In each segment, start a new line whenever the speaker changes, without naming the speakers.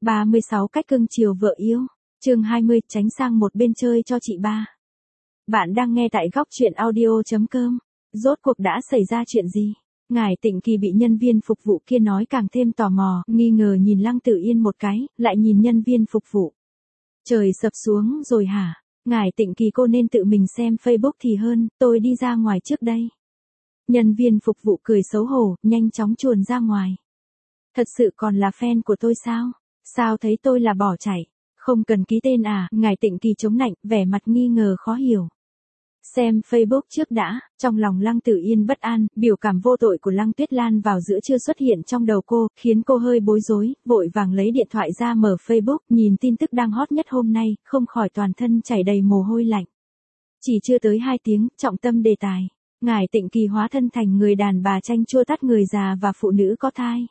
36 cách cưng chiều vợ yêu. Chương 20, tránh sang một bên chơi cho chị ba. Bạn đang nghe tại góc truyện audio.com. Rốt cuộc đã xảy ra chuyện gì? Ngải Tịnh Kỳ bị nhân viên phục vụ kia nói càng thêm tò mò, nghi ngờ nhìn Lăng Tử Yên một cái, lại nhìn nhân viên phục vụ. Trời sập xuống rồi hả? Ngải Tịnh Kỳ, cô nên tự mình xem Facebook thì hơn, tôi đi ra ngoài trước đây. Nhân viên phục vụ cười xấu hổ, nhanh chóng chuồn ra ngoài. Thật sự còn là fan của tôi sao? Sao thấy tôi là bỏ chạy? Không cần ký tên à? Ngải Tịnh Kỳ chống nạnh, vẻ mặt nghi ngờ khó hiểu. Xem Facebook trước đã, trong lòng Lăng Tử Yên bất an, biểu cảm vô tội của Lăng Tuyết Lan vào giữa trưa xuất hiện trong đầu cô, khiến cô hơi bối rối, vội vàng lấy điện thoại ra mở Facebook, nhìn tin tức đang hot nhất hôm nay, không khỏi toàn thân chảy đầy mồ hôi lạnh. Chỉ chưa tới 2 tiếng, trọng tâm đề tài. Ngải Tịnh Kỳ hóa thân thành người đàn bà chanh chua tát người già và phụ nữ có thai.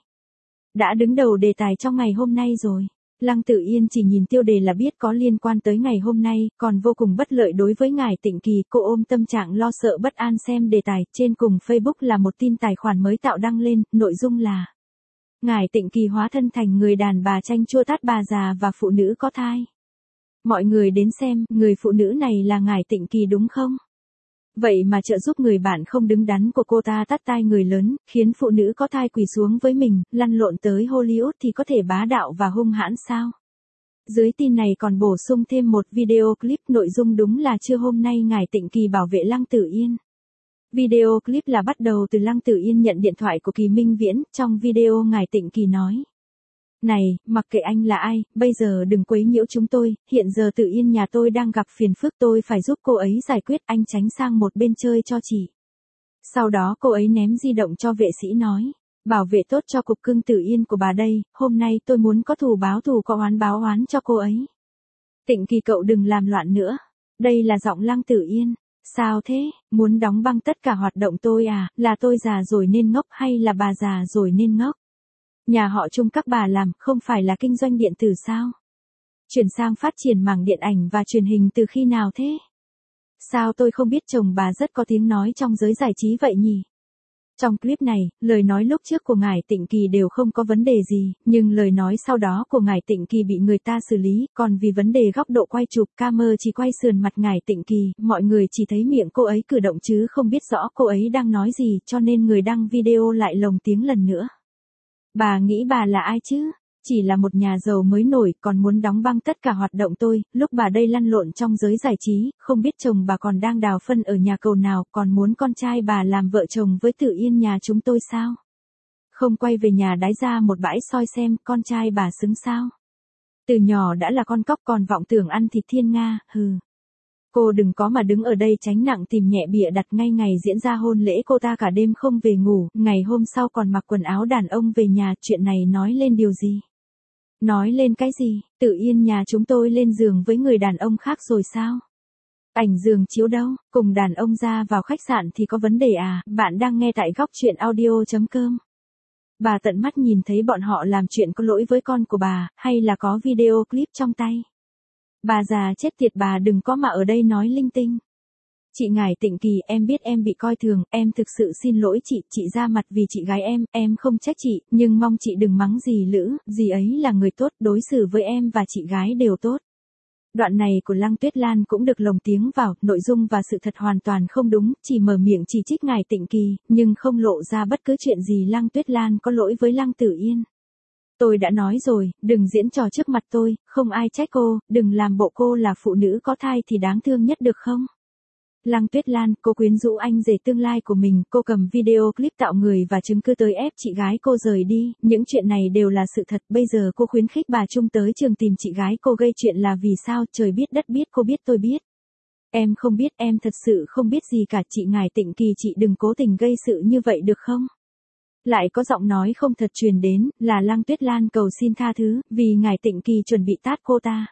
Đã đứng đầu đề tài trong ngày hôm nay rồi. Lăng Tử Yên chỉ nhìn tiêu đề là biết có liên quan tới ngày hôm nay, còn vô cùng bất lợi đối với Ngải Tịnh Kỳ. Cô ôm tâm trạng lo sợ bất an xem đề tài, trên cùng Facebook là một tin tài khoản mới tạo đăng lên, nội dung là Ngải Tịnh Kỳ hóa thân thành người đàn bà chanh chua tát bà già và phụ nữ có thai. Mọi người đến xem, người phụ nữ này là Ngải Tịnh Kỳ đúng không? Vậy mà trợ giúp người bạn không đứng đắn của cô ta tát tai người lớn, khiến phụ nữ có thai quỳ xuống với mình, lăn lộn tới Hollywood thì có thể bá đạo và hung hãn sao? Dưới tin này còn bổ sung thêm một video clip, nội dung đúng là trưa hôm nay Ngải Tịnh Kỳ bảo vệ Lăng Tử Yên. Video clip là bắt đầu từ Lăng Tử Yên nhận điện thoại của Kỳ Minh Viễn, trong video Ngải Tịnh Kỳ nói. Này, mặc kệ anh là ai, bây giờ đừng quấy nhiễu chúng tôi, hiện giờ Tử Yên nhà tôi đang gặp phiền phức, tôi phải giúp cô ấy giải quyết, anh tránh sang một bên chơi cho chị. Sau đó cô ấy ném di động cho vệ sĩ nói, bảo vệ tốt cho cục cưng Tử Yên của bà đây, hôm nay tôi muốn có thù báo thù có oán báo oán cho cô ấy. Tịnh Kỳ cậu đừng làm loạn nữa. Đây là giọng Lăng Tử Yên. Sao thế, muốn đóng băng tất cả hoạt động tôi à, là tôi già rồi nên ngốc hay là bà già rồi nên ngốc? Nhà họ Trung các bà làm, không phải là kinh doanh điện tử sao? Chuyển sang phát triển mảng điện ảnh và truyền hình từ khi nào thế? Sao tôi không biết chồng bà rất có tiếng nói trong giới giải trí vậy nhỉ? Trong clip này, lời nói lúc trước của Ngải Tịnh Kỳ đều không có vấn đề gì, nhưng lời nói sau đó của Ngải Tịnh Kỳ bị người ta xử lý, còn vì vấn đề góc độ quay chụp, camera chỉ quay sườn mặt Ngải Tịnh Kỳ, mọi người chỉ thấy miệng cô ấy cử động chứ không biết rõ cô ấy đang nói gì, cho nên người đăng video lại lồng tiếng lần nữa. Bà nghĩ bà là ai chứ? Chỉ là một nhà giàu mới nổi, còn muốn đóng băng tất cả hoạt động tôi, lúc bà đây lăn lộn trong giới giải trí, không biết chồng bà còn đang đào phân ở nhà cầu nào, còn muốn con trai bà làm vợ chồng với Tử Yên nhà chúng tôi sao? Không quay về nhà đái ra một bãi soi xem, con trai bà xứng sao? Từ nhỏ đã là con cóc còn vọng tưởng ăn thịt thiên nga, hừ. Cô đừng có mà đứng ở đây tránh nặng tìm nhẹ bịa đặt, ngay ngày diễn ra hôn lễ cô ta cả đêm không về ngủ, ngày hôm sau còn mặc quần áo đàn ông về nhà, chuyện này nói lên điều gì? Nói lên cái gì? Tử Yên nhà chúng tôi lên giường với người đàn ông khác rồi sao? Ảnh giường chiếu đâu? Cùng đàn ông ra vào khách sạn thì có vấn đề à? Bạn đang nghe tại góc truyện audio.com. Bà tận mắt nhìn thấy bọn họ làm chuyện có lỗi với con của bà, hay là có video clip trong tay? Bà già chết tiệt, bà đừng có mà ở đây nói linh tinh. Chị Ngải Tịnh Kỳ, em biết em bị coi thường, em thực sự xin lỗi chị ra mặt vì chị gái em không trách chị, nhưng mong chị đừng mắng dì Lữ, dì ấy là người tốt, đối xử với em và chị gái đều tốt. Đoạn này của Lăng Tuyết Lan cũng được lồng tiếng vào, nội dung và sự thật hoàn toàn không đúng, chỉ mở miệng chỉ trích Ngải Tịnh Kỳ, nhưng không lộ ra bất cứ chuyện gì Lăng Tuyết Lan có lỗi với Lăng Tử Yên. Tôi đã nói rồi, đừng diễn trò trước mặt tôi, không ai trách cô, đừng làm bộ cô là phụ nữ có thai thì đáng thương nhất được không? Lăng Tuyết Lan, cô quyến rũ anh rể tương lai của mình, cô cầm video clip tạo người và chứng cứ tới ép chị gái cô rời đi, những chuyện này đều là sự thật, bây giờ cô khuyến khích bà Trung tới trường tìm chị gái cô gây chuyện là vì sao, trời biết đất biết, cô biết tôi biết. Em không biết, em thật sự không biết gì cả, chị Ngải Tịnh Kỳ, chị đừng cố tình gây sự như vậy được không? Lại có giọng nói không thật truyền đến, là Lăng Tuyết Lan cầu xin tha thứ, vì Ngải Tịnh Kỳ chuẩn bị tát cô ta.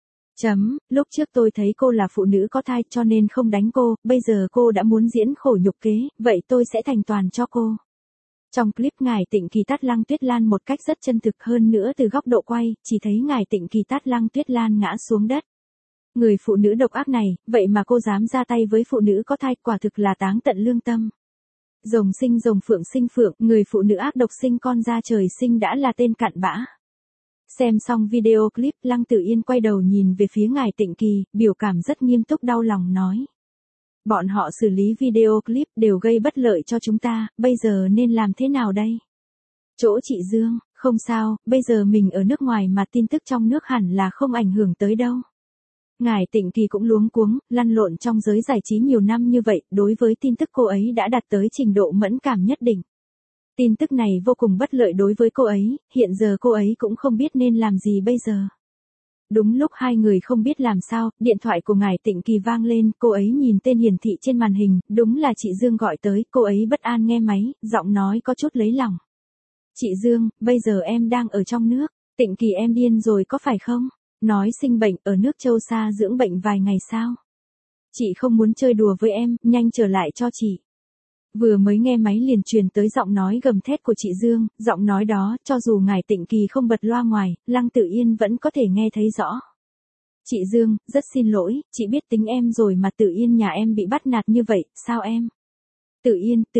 Lúc trước tôi thấy cô là phụ nữ có thai cho nên không đánh cô, bây giờ cô đã muốn diễn khổ nhục kế, vậy tôi sẽ thành toàn cho cô. Trong clip Ngải Tịnh Kỳ tát Lăng Tuyết Lan một cách rất chân thực, hơn nữa từ góc độ quay, chỉ thấy Ngải Tịnh Kỳ tát Lăng Tuyết Lan ngã xuống đất. Người phụ nữ độc ác này, vậy mà cô dám ra tay với phụ nữ có thai, quả thực là táng tận lương tâm. Rồng sinh rồng, phượng sinh phượng, người phụ nữ ác độc sinh con ra trời sinh đã là tên cặn bã. Xem xong video clip, Lăng Tử Yên quay đầu nhìn về phía ngài Tịnh Kỳ, biểu cảm rất nghiêm túc đau lòng nói. Bọn họ xử lý video clip đều gây bất lợi cho chúng ta, bây giờ nên làm thế nào đây? Chỗ chị Dương, không sao, bây giờ mình ở nước ngoài mà tin tức trong nước hẳn là không ảnh hưởng tới đâu. Ngài Tịnh Kỳ cũng luống cuống, lăn lộn trong giới giải trí nhiều năm như vậy, đối với tin tức cô ấy đã đạt tới trình độ mẫn cảm nhất định. Tin tức này vô cùng bất lợi đối với cô ấy, hiện giờ cô ấy cũng không biết nên làm gì bây giờ. Đúng lúc hai người không biết làm sao, điện thoại của ngài Tịnh Kỳ vang lên, cô ấy nhìn tên hiển thị trên màn hình, đúng là chị Dương gọi tới, cô ấy bất an nghe máy, giọng nói có chút lấy lòng. Chị Dương, bây giờ em đang ở trong nước, Tịnh Kỳ em điên rồi có phải không? Nói sinh bệnh ở nước châu xa dưỡng bệnh vài ngày sao? Chị không muốn chơi đùa với em, nhanh trở lại cho chị. Vừa mới nghe máy liền truyền tới giọng nói gầm thét của chị Dương, giọng nói đó, cho dù ngài Tịnh Kỳ không bật loa ngoài, Lăng Tử Yên vẫn có thể nghe thấy rõ. Chị Dương, rất xin lỗi, chị biết tính em rồi mà Tử Yên nhà em bị bắt nạt như vậy, sao em? Tử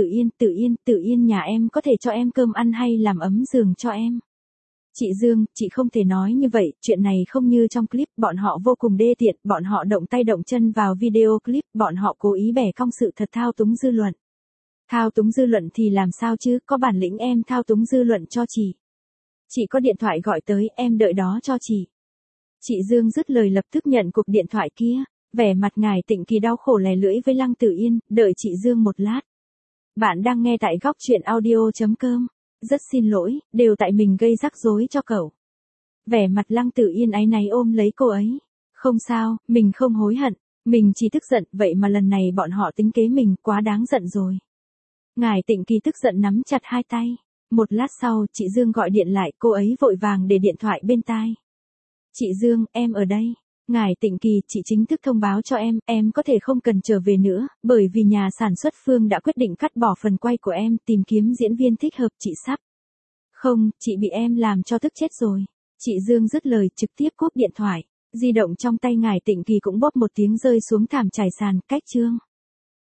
Yên nhà em có thể cho em cơm ăn hay làm ấm giường cho em? Chị Dương, chị không thể nói như vậy, chuyện này không như trong clip, bọn họ vô cùng đê tiện, bọn họ động tay động chân vào video clip, bọn họ cố ý bẻ cong sự thật thao túng dư luận. Thao túng dư luận thì làm sao chứ, có bản lĩnh em thao túng dư luận cho chị. Chị có điện thoại gọi tới, em đợi đó cho chị. Chị Dương dứt lời lập tức nhận cuộc điện thoại kia, vẻ mặt ngài Tịnh Kỳ đau khổ lè lưỡi với Lăng Tử Yên, đợi chị Dương một lát. Bạn đang nghe tại góc truyện audio.com. Rất xin lỗi, đều tại mình gây rắc rối cho cậu. Vẻ mặt Lăng Tử Yên áy náy ôm lấy cô ấy. Không sao, mình không hối hận, mình chỉ tức giận, vậy mà lần này bọn họ tính kế mình, quá đáng giận rồi. Ngài Tịnh Kỳ tức giận nắm chặt hai tay. Một lát sau, chị Dương gọi điện lại, cô ấy vội vàng để điện thoại bên tai. Chị Dương, em ở đây. Ngài Tịnh Kỳ, chị chính thức thông báo cho em có thể không cần trở về nữa, bởi vì nhà sản xuất Phương đã quyết định cắt bỏ phần quay của em, tìm kiếm diễn viên thích hợp, chị sắp. Không, chị bị em làm cho tức chết rồi. Chị Dương dứt lời trực tiếp cúp điện thoại. Di động trong tay ngài Tịnh Kỳ cũng bóp một tiếng rơi xuống thảm trải sàn, cách chương.